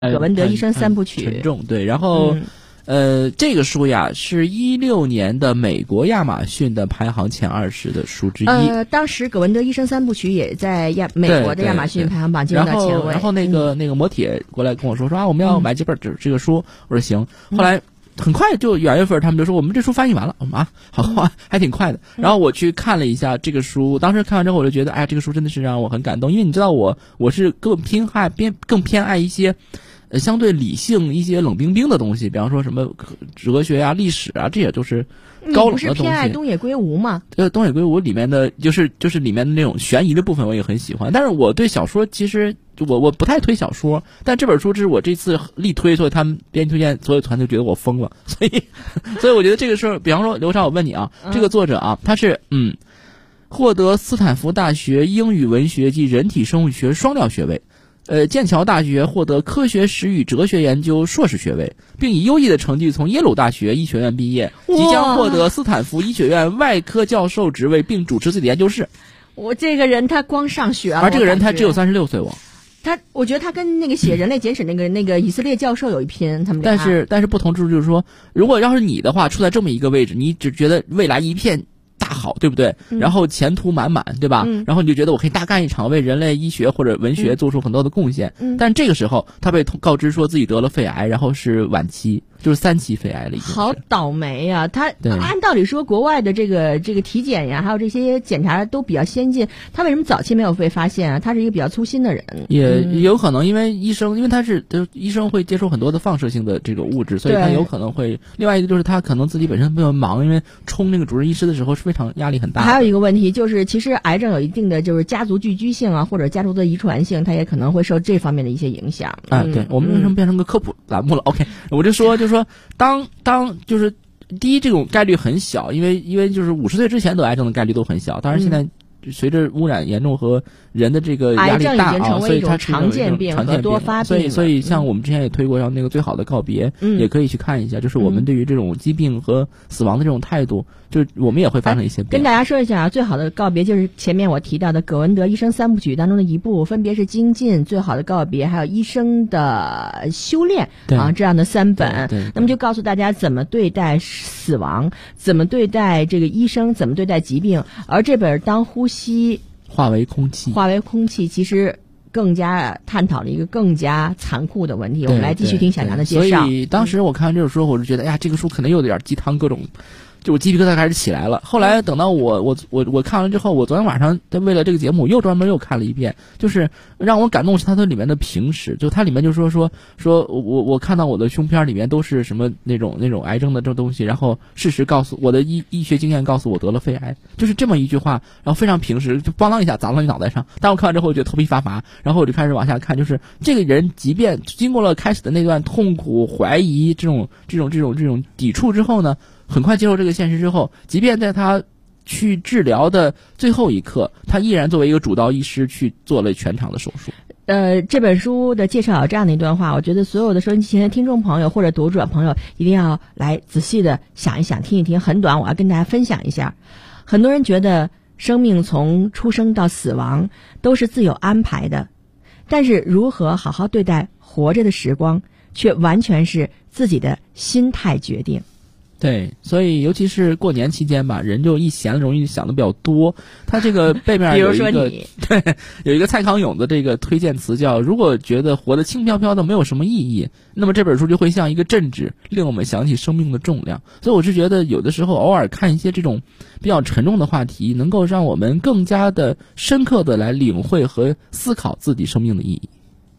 葛文德医生三部曲， 沉重，对。然后，这个书呀是16年的美国亚马逊的排行前20的书之一。 当时葛文德医生三部曲也在美国的亚马逊排行榜进入到前位。 然后那个磨铁过来跟我说啊，我们要买几本这个书，我说行。后来很快就2月份他们就说我们这书翻译完了，好，还挺快的。然后我去看了一下这个书，当时看完之后我就觉得，哎呀，这个书真的是让我很感动，因为你知道我是更偏爱一些。相对理性一些冷冰冰的东西，比方说什么哲学啊、历史啊，这也都是高冷的东西。 你不是偏爱东野圭吾吗？ 东野圭吾里面的就是里面的那种悬疑的部分，我也很喜欢。但是我对小说其实我不太推小说，但这本书是我这次力推，所以他们编辑推荐，所有团队觉得我疯了，所以我觉得这个事儿，比方说刘超，我问你啊，这个作者啊，他是获得斯坦福大学英语文学及人体生物学双料学位。剑桥大学获得科学史与哲学研究硕士学位，并以优异的成绩从耶鲁大学医学院毕业，即将获得斯坦福医学院外科教授职位，并主持自己的研究室。 我这个人他光上学而这个人他只有36岁我觉得他跟那个写《人类简史》那个以色列教授有一拼，他们俩。 但是不同之处就是说，如果要是你的话，处在这么一个位置，你只觉得未来一片大好，对不对？然后前途满满，对吧？然后你就觉得我可以大干一场，为人类医学或者文学做出很多的贡献。但这个时候，他被告知说自己得了肺癌，然后是晚期，就是3期肺癌了已经。 好倒霉啊！他按道理说，国外的这个体检呀，还有这些检查都比较先进，他为什么早期没有被发现啊？他是一个比较粗心的人。 也有可能因为医生会接受很多的放射性的这个物质，所以他有可能会。另外一个就是他可能自己本身比较忙，因为冲那个主任医师的时候是非常压力很大的。 还有一个问题就是，其实癌症有一定的就是家族聚居性啊，或者家族的遗传性，它也可能会受这方面的一些影响。 对，我们为什么变成个科普栏目了？OK， 我就说当就是第一，这种概率很小，因为就是50岁之前得癌症的概率都很小，当然现在随着污染严重和人的这个压力大啊，所以它是常见病和多发病。 所以像我们之前也推过，像那个最好的告别，也可以去看一下，就是我们对于这种疾病和死亡的这种态度，就是我们也会发生一些变化。 跟大家说一下啊，最好的告别就是前面我提到的葛文德医生三部曲当中的一部，分别是《精进》、《最好的告别》还有《医生的修炼》这样的3本。那么就告诉大家怎么对待死亡，怎么对待这个医生，怎么对待疾病。而这本《当呼吸化为空气， 其实更加探讨了一个更加残酷的问题。我们来继续听小杨的介绍。 所以当时我看完这本书，我就觉得，哎呀，这个书可能有点鸡汤，各种就我鸡皮疙瘩开始起来了。后来等到我看完之后，我昨天晚上为了这个节目又专门看了一遍，就是让我感动是它的里面的评史，就它里面就说我看到我的胸片里面都是什么那种癌症的这种东西，然后事实告诉我的医学经验告诉我得了肺癌，就是这么一句话，然后非常平实，就邦当一下砸到你脑袋上。但我看完之后我觉得头皮发麻，然后我就开始往下看，就是这个人即便经过了开始的那段痛苦、怀疑这种抵触之后呢，很快接受这个现实之后，即便在他去治疗的最后一刻，他依然作为一个主刀医师去做了全场的手术。 这本书的介绍有这样的一段话，我觉得所有的收音机前的听众朋友或者读者朋友一定要来仔细的想一想，听一听，很短，我要跟大家分享一下。很多人觉得生命从出生到死亡都是自有安排的，但是如何好好对待活着的时光，却完全是自己的心态决定。 对，所以尤其是过年期间吧，人就一闲了容易想的比较多。他这个背面有一个对，有一个蔡康永的这个推荐词叫，如果觉得活得轻飘飘的没有什么意义，那么这本书就会像一个镇纸，令我们想起生命的重量。所以我是觉得有的时候偶尔看一些这种比较沉重的话题，能够让我们更加的深刻的来领会和思考自己生命的意义。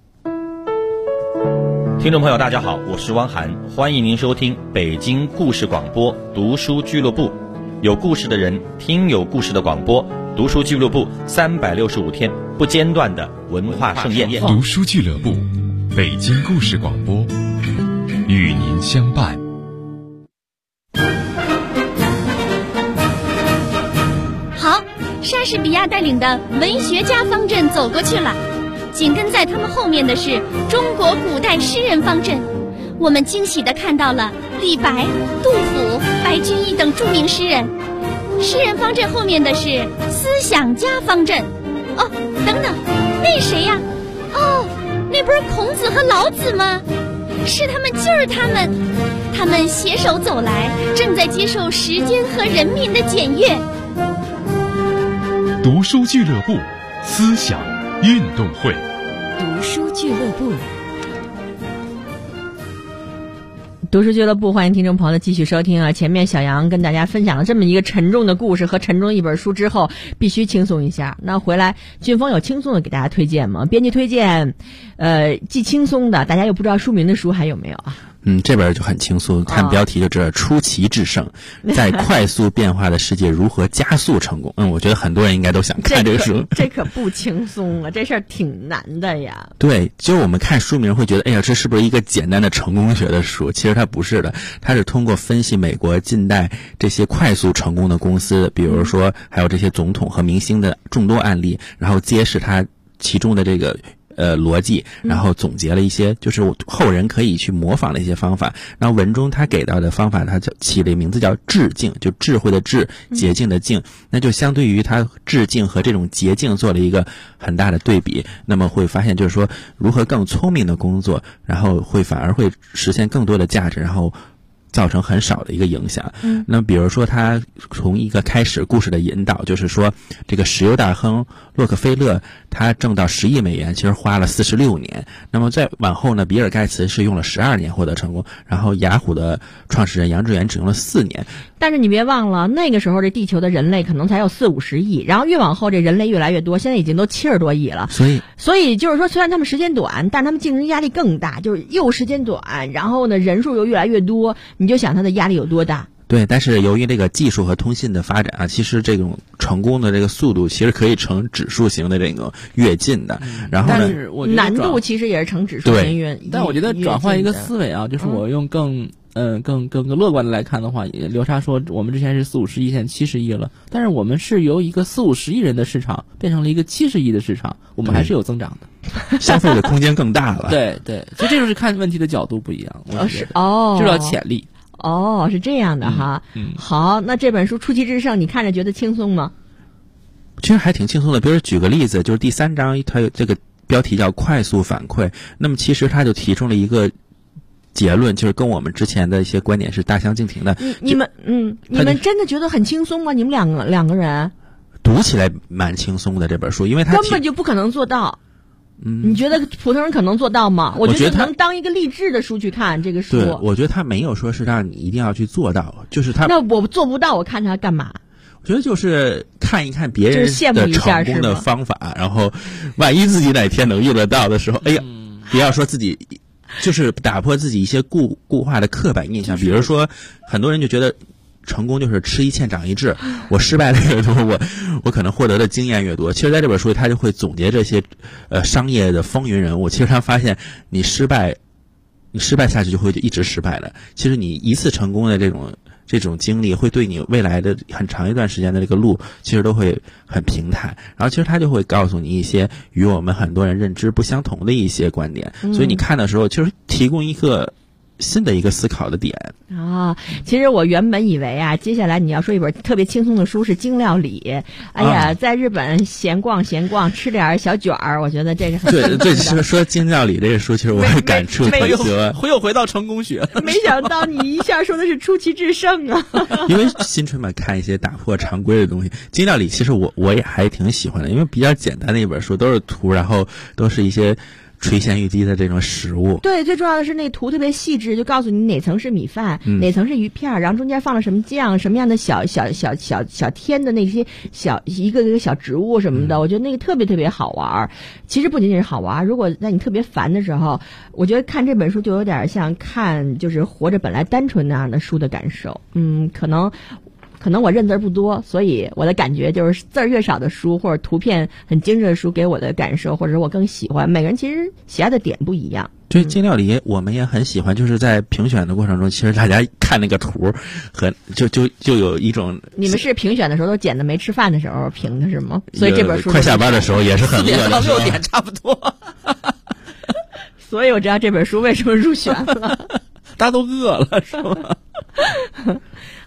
听众朋友大家好，我是汪涵，欢迎您收听北京故事广播读书俱乐部，有故事的人听有故事的广播，读书俱乐部365天不间断的文化盛宴。 读书俱乐部，北京故事广播，与您相伴。 好，莎士比亚带领的文学家方阵走过去了，紧跟在他们后面的是中国古代诗人方阵。我们惊喜地看到了李白、杜甫、白居易等著名诗人。诗人方阵后面的是思想家方阵。哦，等等，那谁呀？哦， 那不是孔子和老子吗？是他们，就是他们，他们携手走来，正在接受时间和人民的检阅。 读书俱乐部，思想运动会。 读书俱乐部， 读书俱乐部，欢迎听众朋友的继续收听啊！前面小杨跟大家分享了这么一个沉重的故事和沉重的一本书之后，必须轻松一下。那回来，俊峰有轻松的给大家推荐吗？编辑推荐，既轻松的，大家又不知道书名的书还有没有啊？ 这本就很轻松，看标题就知道出奇制胜，在快速变化的世界如何加速成功。我觉得很多人应该都想看这个书。 这可不轻松啊，这事儿挺难的呀。 对，就我们看书名会觉得，哎呀，这是不是一个简单的成功学的书？其实它不是的，它是通过分析美国近代这些快速成功的公司，比如说还有这些总统和明星的众多案例，然后揭示它其中的这个逻辑，然后总结了一些就是后人可以去模仿的一些方法。然后文中他给到的方法，他起了名字叫致敬，就智慧的智，捷径的径，那就相对于他致敬和这种捷径做了一个很大的对比。那么会发现就是说如何更聪明的工作，然后反而会实现更多的价值，然后造成很少的一个影响。那比如说他从一个开始故事的引导，就是说这个石油大亨洛克菲勒他挣到10亿美元其实花了46年，那么再往后呢，比尔盖茨是用了12年获得成功，然后雅虎的创始人杨致远只用了4年。 但是你别忘了，那个时候这地球的人类可能才有40-50亿，然后越往后这人类越来越多，现在已经都70多亿了。所以就是说，虽然他们时间短，但他们竞争压力更大，就是又时间短，然后呢人数又越来越多，你就想他的压力有多大。 对，但是由于这个技术和通信的发展啊，其实这种成功的这个速度其实可以呈指数型的这个跃进的。然后呢， 但是我觉得难度其实也是呈指数型跃。 但我觉得转换一个思维啊，就是我用更乐观的来看的话，流沙说我们之前是40-50亿，现在70亿了，但是我们是由一个40-50亿人的市场变成了一个70亿的市场，我们还是有增长的， 消费的空间更大了。 对，所以这就是看问题的角度不一样。 是就叫潜力。 是这样的哈。好，那这本书出奇制胜，你看着觉得轻松吗？ 其实还挺轻松的。比如举个例子，就是第3章它有这个标题叫快速反馈，那么其实它就提出了一个结论，就是跟我们之前的一些观点是大相径庭的。 你们真的觉得很轻松吗？你们两个人读起来蛮轻松的这本书，因为它根本就不可能做到。你觉得普通人可能做到吗？我觉得能当一个励志的书去看这个书。 对，我觉得他没有说是让你一定要去做到，就是他。 那我做不到，我看他干嘛？ 我觉得就是看一看别人的成功的方法，然后万一自己哪天能用得到的时候，哎呀，不要说自己，就是打破自己一些固化的刻板印象。比如说，很多人就觉得成功就是吃一堑长一智，我失败的越多，我可能获得的经验越多。其实在这本书里他就会总结这些商业的风云人物。其实他发现你失败下去就会一直失败的，其实你一次成功的这种经历会对你未来的很长一段时间的这个路其实都会很平坦。然后其实他就会告诉你一些与我们很多人认知不相同的一些观点，所以你看的时候就是提供一个新的一个思考的点啊。其实我原本以为啊，接下来你要说一本特别轻松的书是精料理。哎呀，在日本闲逛吃点小卷儿，我觉得这是很对。说精料理这个书，其实我也感触挺多， 又回到成功学。 没想到你一下说的是出奇制胜啊！ 因为新春嘛，看一些打破常规的东西。精料理其实我也还挺喜欢的，因为比较简单的一本书，都是图，然后都是一些垂涎欲滴的这种食物。对， 最重要的是那图特别细致，就告诉你哪层是米饭，哪层是鱼片，然后中间放了什么酱，什么样的小添的那些一个小植物什么的。我觉得那个特别特别好玩。其实不仅仅是好玩，如果在你特别烦的时候，我觉得看这本书就有点像看就是活着本来单纯那样的书的感受。可能我认字不多，所以我的感觉就是字儿越少的书或者图片很精致的书给我的感受，或者我更喜欢。每个人其实喜爱的点不一样。 对，精料理我们也很喜欢，就是在评选的过程中，其实大家看那个图和就有一种。你们是评选的时候都捡的没吃饭的时候评的是吗？所以这本书快下班的时候也是很饿的 ，4点到6点差不多。 所以我知道这本书为什么入选了。 大家都饿了是吧？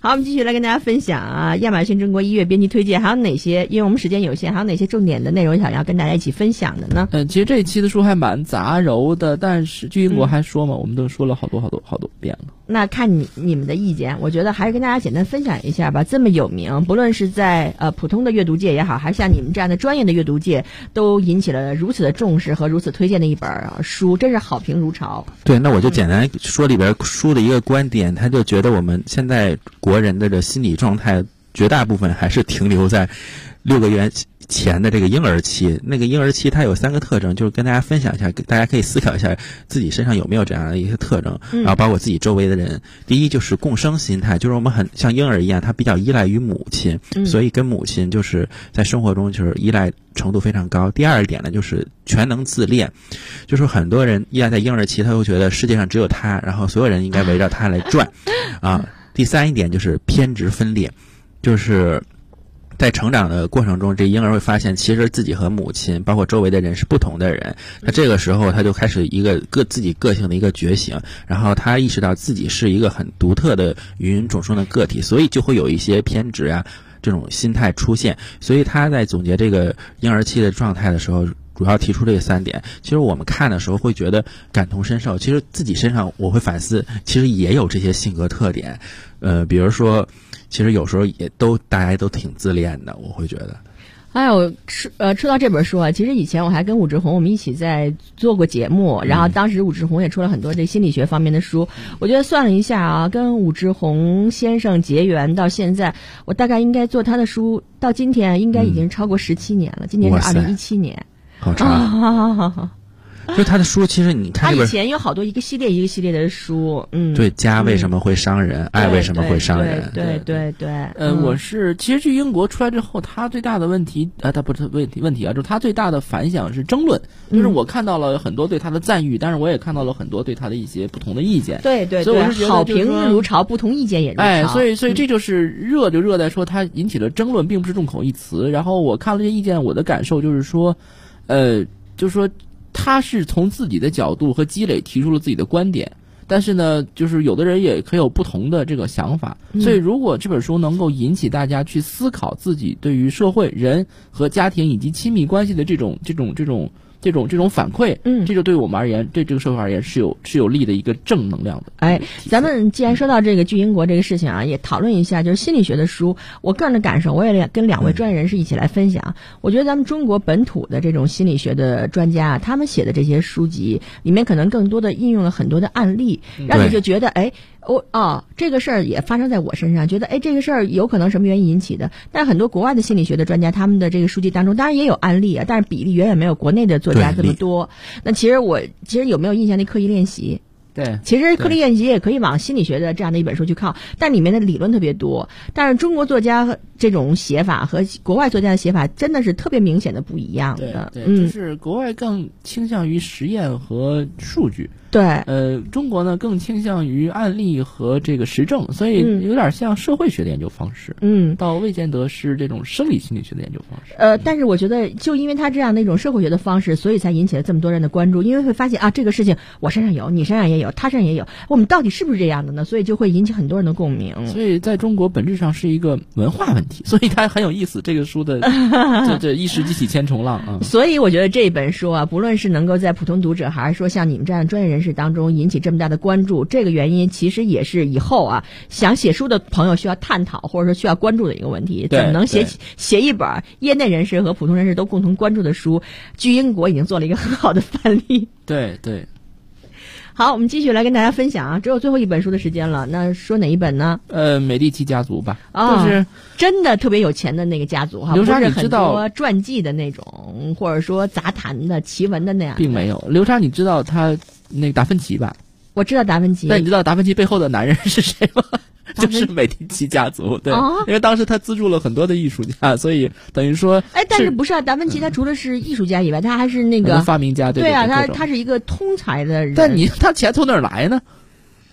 好，我们继续来跟大家分享啊，亚马逊中国1月编辑推荐还有哪些？因为我们时间有限，还有哪些重点的内容想要跟大家一起分享的呢？ 其实这一期的书还蛮杂糅的，但是据英国还说嘛，我们都说了好多遍了。 那看你们的意见，我觉得还是跟大家简单分享一下吧。这么有名，不论是在普通的阅读界也好，还是像你们这样的专业的阅读界，都引起了如此的重视和如此推荐的一本书，真是好评如潮。 对，那我就简单说里边书的一个观点，他就觉得我们现在国人的这心理状态，绝大部分还是停留在6个月前的这个婴儿期。那个婴儿期它有3个特征，就是跟大家分享一下，大家可以思考一下自己身上有没有这样的一些特征，然后包括自己周围的人。第一就是共生心态，就是我们很像婴儿一样，他比较依赖于母亲，所以跟母亲就是在生活中就是依赖程度非常高。第二点呢，就是全能自恋，就是很多人依然在婴儿期，他会觉得世界上只有他，然后所有人应该围绕他来转啊。第三一点就是偏执分裂，就是在成长的过程中，这婴儿会发现其实自己和母亲包括周围的人是不同的人，那这个时候他就开始一个自己个性的一个觉醒，然后他意识到自己是一个很独特的芸芸众生的个体，所以就会有一些偏执啊这种心态出现。所以他在总结这个婴儿期的状态的时候，主要提出这3点。其实我们看的时候会觉得感同身受，其实自己身上我会反思，其实也有这些性格特点。比如说其实有时候大家都挺自恋的，我会觉得。 还有说到这本书啊，其实以前我还跟武志红我们一起在做过节目，然后当时武志红也出了很多这心理学方面的书。我觉得算了一下啊，跟武志红先生结缘到现在，我大概应该做他的书到今天应该已经超过17年了。今年是2017年， 好长。 好。 就他的书，其实你看他以前有好多一个系列的书， 对，家为什么会伤人，爱为什么会伤人， 对。 我是其实去英国出来之后，他最大的问题，他不是问题啊，就是他最大的反响是争论，就是我看到了很多对他的赞誉，但是我也看到了很多对他的一些不同的意见。 对， 所以我是觉得好评如潮，不同意见也如潮。 所以这就是热就热在说他引起了争论，并不是众口一词。然后我看了这些意见，我的感受就是说，就是说。他是从自己的角度和积累提出了自己的观点，但是呢，就是有的人也可以有不同的这个想法。所以如果这本书能够引起大家去思考自己对于社会、人和家庭以及亲密关系的这种反馈，这就对我们而言，对这个社会而言是有利的一个正能量的。 咱们既然说到这个去英国这个事情啊，也讨论一下，就是心理学的书，我个人的感受，我也跟2位专业人士一起来分享。我觉得咱们中国本土的这种心理学的专家，他们写的这些书籍里面可能更多的应用了很多的案例，让你就觉得这个事儿也发生在我身上，觉得这个事儿有可能什么原因引起的。但是很多国外的心理学的专家，他们的这个书籍当中当然也有案例啊，但是比例远远没有国内的作家这么多。那其实有没有印象那刻意练习？ 对， 其实刻意练习也可以往心理学的这样的一本书去靠，但里面的理论特别多。但是中国作家这种写法和国外作家的写法真的是特别明显的不一样的。 对，就是国外更倾向于实验和数据。 对， 中国呢更倾向于案例和这个实证，所以有点像社会学的研究方式，倒未见得是这种生理心理学的研究方式。 但是我觉得就因为他这样的一种社会学的方式，所以才引起了这么多人的关注，因为会发现这个事情我身上有，你身上也有，他身上也有，我们到底是不是这样的呢？所以就会引起很多人的共鸣。 所以在中国本质上是一个文化问题，所以它很有意思。这个书的这一时激起千重浪啊！ 所以我觉得这本书啊，不论是能够在普通读者，还是说像你们这样的专业人士当中引起这么大的关注，这个原因其实也是以后想写书的朋友需要探讨或者说需要关注的一个问题。怎么能写一本业内人士和普通人士都共同关注的书？据英国已经做了一个很好的范例。 对。 好，我们继续来跟大家分享啊，只有最后一本书的时间了。那说哪一本呢？ 美第奇家族吧，就是真的特别有钱的那个家族哈，不是很多传记的那种，或者说杂谈的奇闻的那样。 并没有。刘莎，你知道他那个达芬奇吧？ 我知道达芬奇。 但你知道达芬奇背后的男人是谁吗？就是美第奇家族，对，因为当时他资助了很多的艺术家，所以等于说， 但是不是达芬奇他除了是艺术家以外，他还是那个发明家， 对啊，他是一个通才的人。 但他钱从哪儿来呢？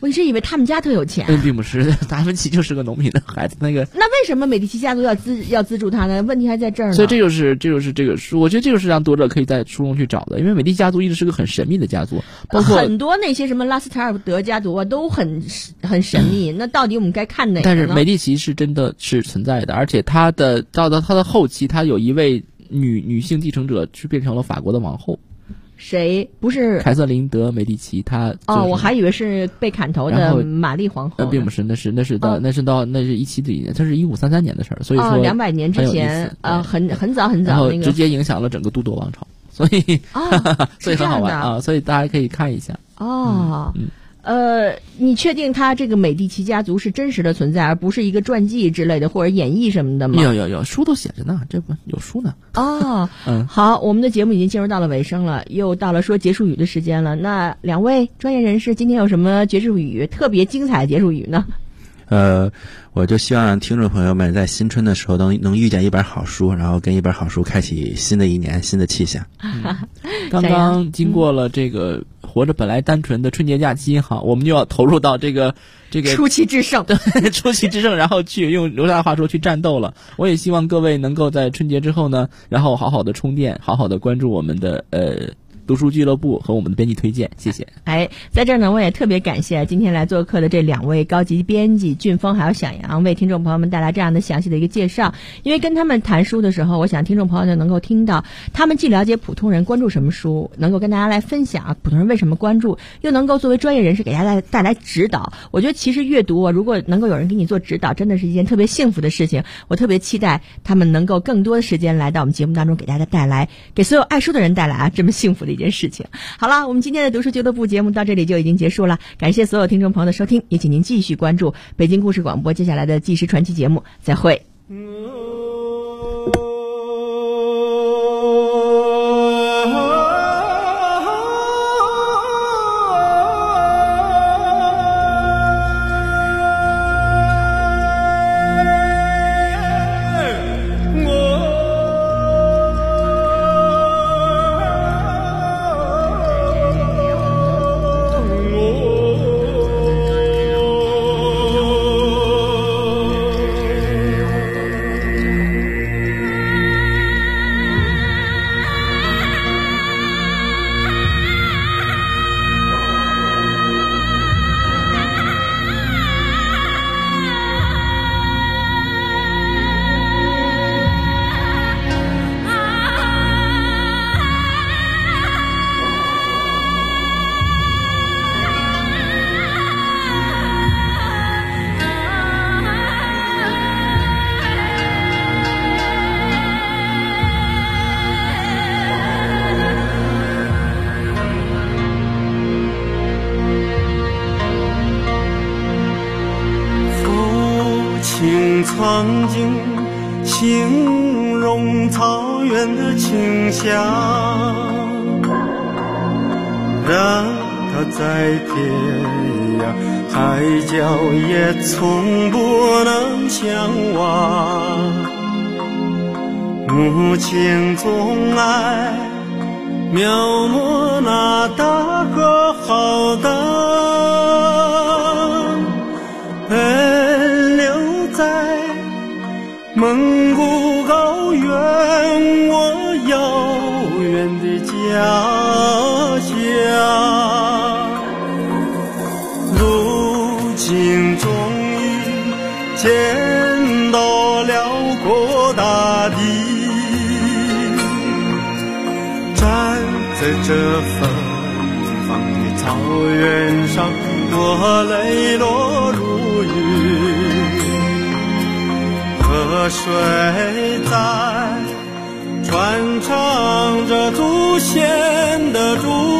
我一直以为他们家特有钱。 并不是，达芬奇就是个农民的孩子。那为什么美第奇家族要资助他呢？问题还在这儿呢。 所以这就是这个书，我觉得这就是让读者可以在书中去找的，因为美第奇家族一直是个很神秘的家族，包括很多那些什么拉斯塔尔德家族啊都很神秘。那到底我们该看哪个呢？ 但是美第奇是真的是存在的，而且到他的后期，他有一位女性继承者去变成了法国的王后。 谁？不是凯瑟琳德美第奇，她我还以为是被砍头的玛丽皇后。 并不是，那是17年，它是1533年的事儿，所以说 200年之前，很早很早，然后直接影响了整个都铎王朝，所以所以很好玩啊，所以大家可以看一下。 你确定他这个美第奇家族是真实的存在，而不是一个传记之类的或者演绎什么的吗？ 有书都写着呢，这不有书呢。 好，我们的节目已经进入到了尾声了，又到了说结束语的时间了。那两位专业人士今天有什么结束语，特别精彩的结束语呢？ 我就希望听众朋友们在新春的时候能遇见一本好书，然后跟一本好书开启新的一年新的气象。 刚刚经过了这个活着本来单纯的春节假期哈，我们就要投入到这个出奇制胜， 对，出奇制胜，然后去用刘大的话说去战斗了。我也希望各位能够在春节之后呢，然后好好的充电，好好的关注我们的读书俱乐部和我们的编辑推荐，谢谢。 在这儿呢，我也特别感谢今天来做客的这2位高级编辑俊峰还有小杨，为听众朋友们带来这样的详细的一个介绍。因为跟他们谈书的时候，我想听众朋友就能够听到他们既了解普通人关注什么书，能够跟大家来分享普通人为什么关注，又能够作为专业人士给大家带来指导。我觉得其实阅读如果能够有人给你做指导，真的是一件特别幸福的事情。我特别期待他们能够更多的时间来到我们节目当中，给大家给所有爱书的人带来这么幸福的一件事情。好了，我们今天的读书俱乐部节目到这里就已经结束了，感谢所有听众朋友的收听，也请您继续关注北京故事广播接下来的纪实传奇节目，再会。 曾经形容草原的清香，让它在天涯海角也从不能相忘。母亲总爱描摹那大河浩荡，奔流在蒙古高原，我遥远的家乡。如今终于见到辽阔大地，站在这芬芳的草原上，我泪落如雨。河水在传唱着祖先的祝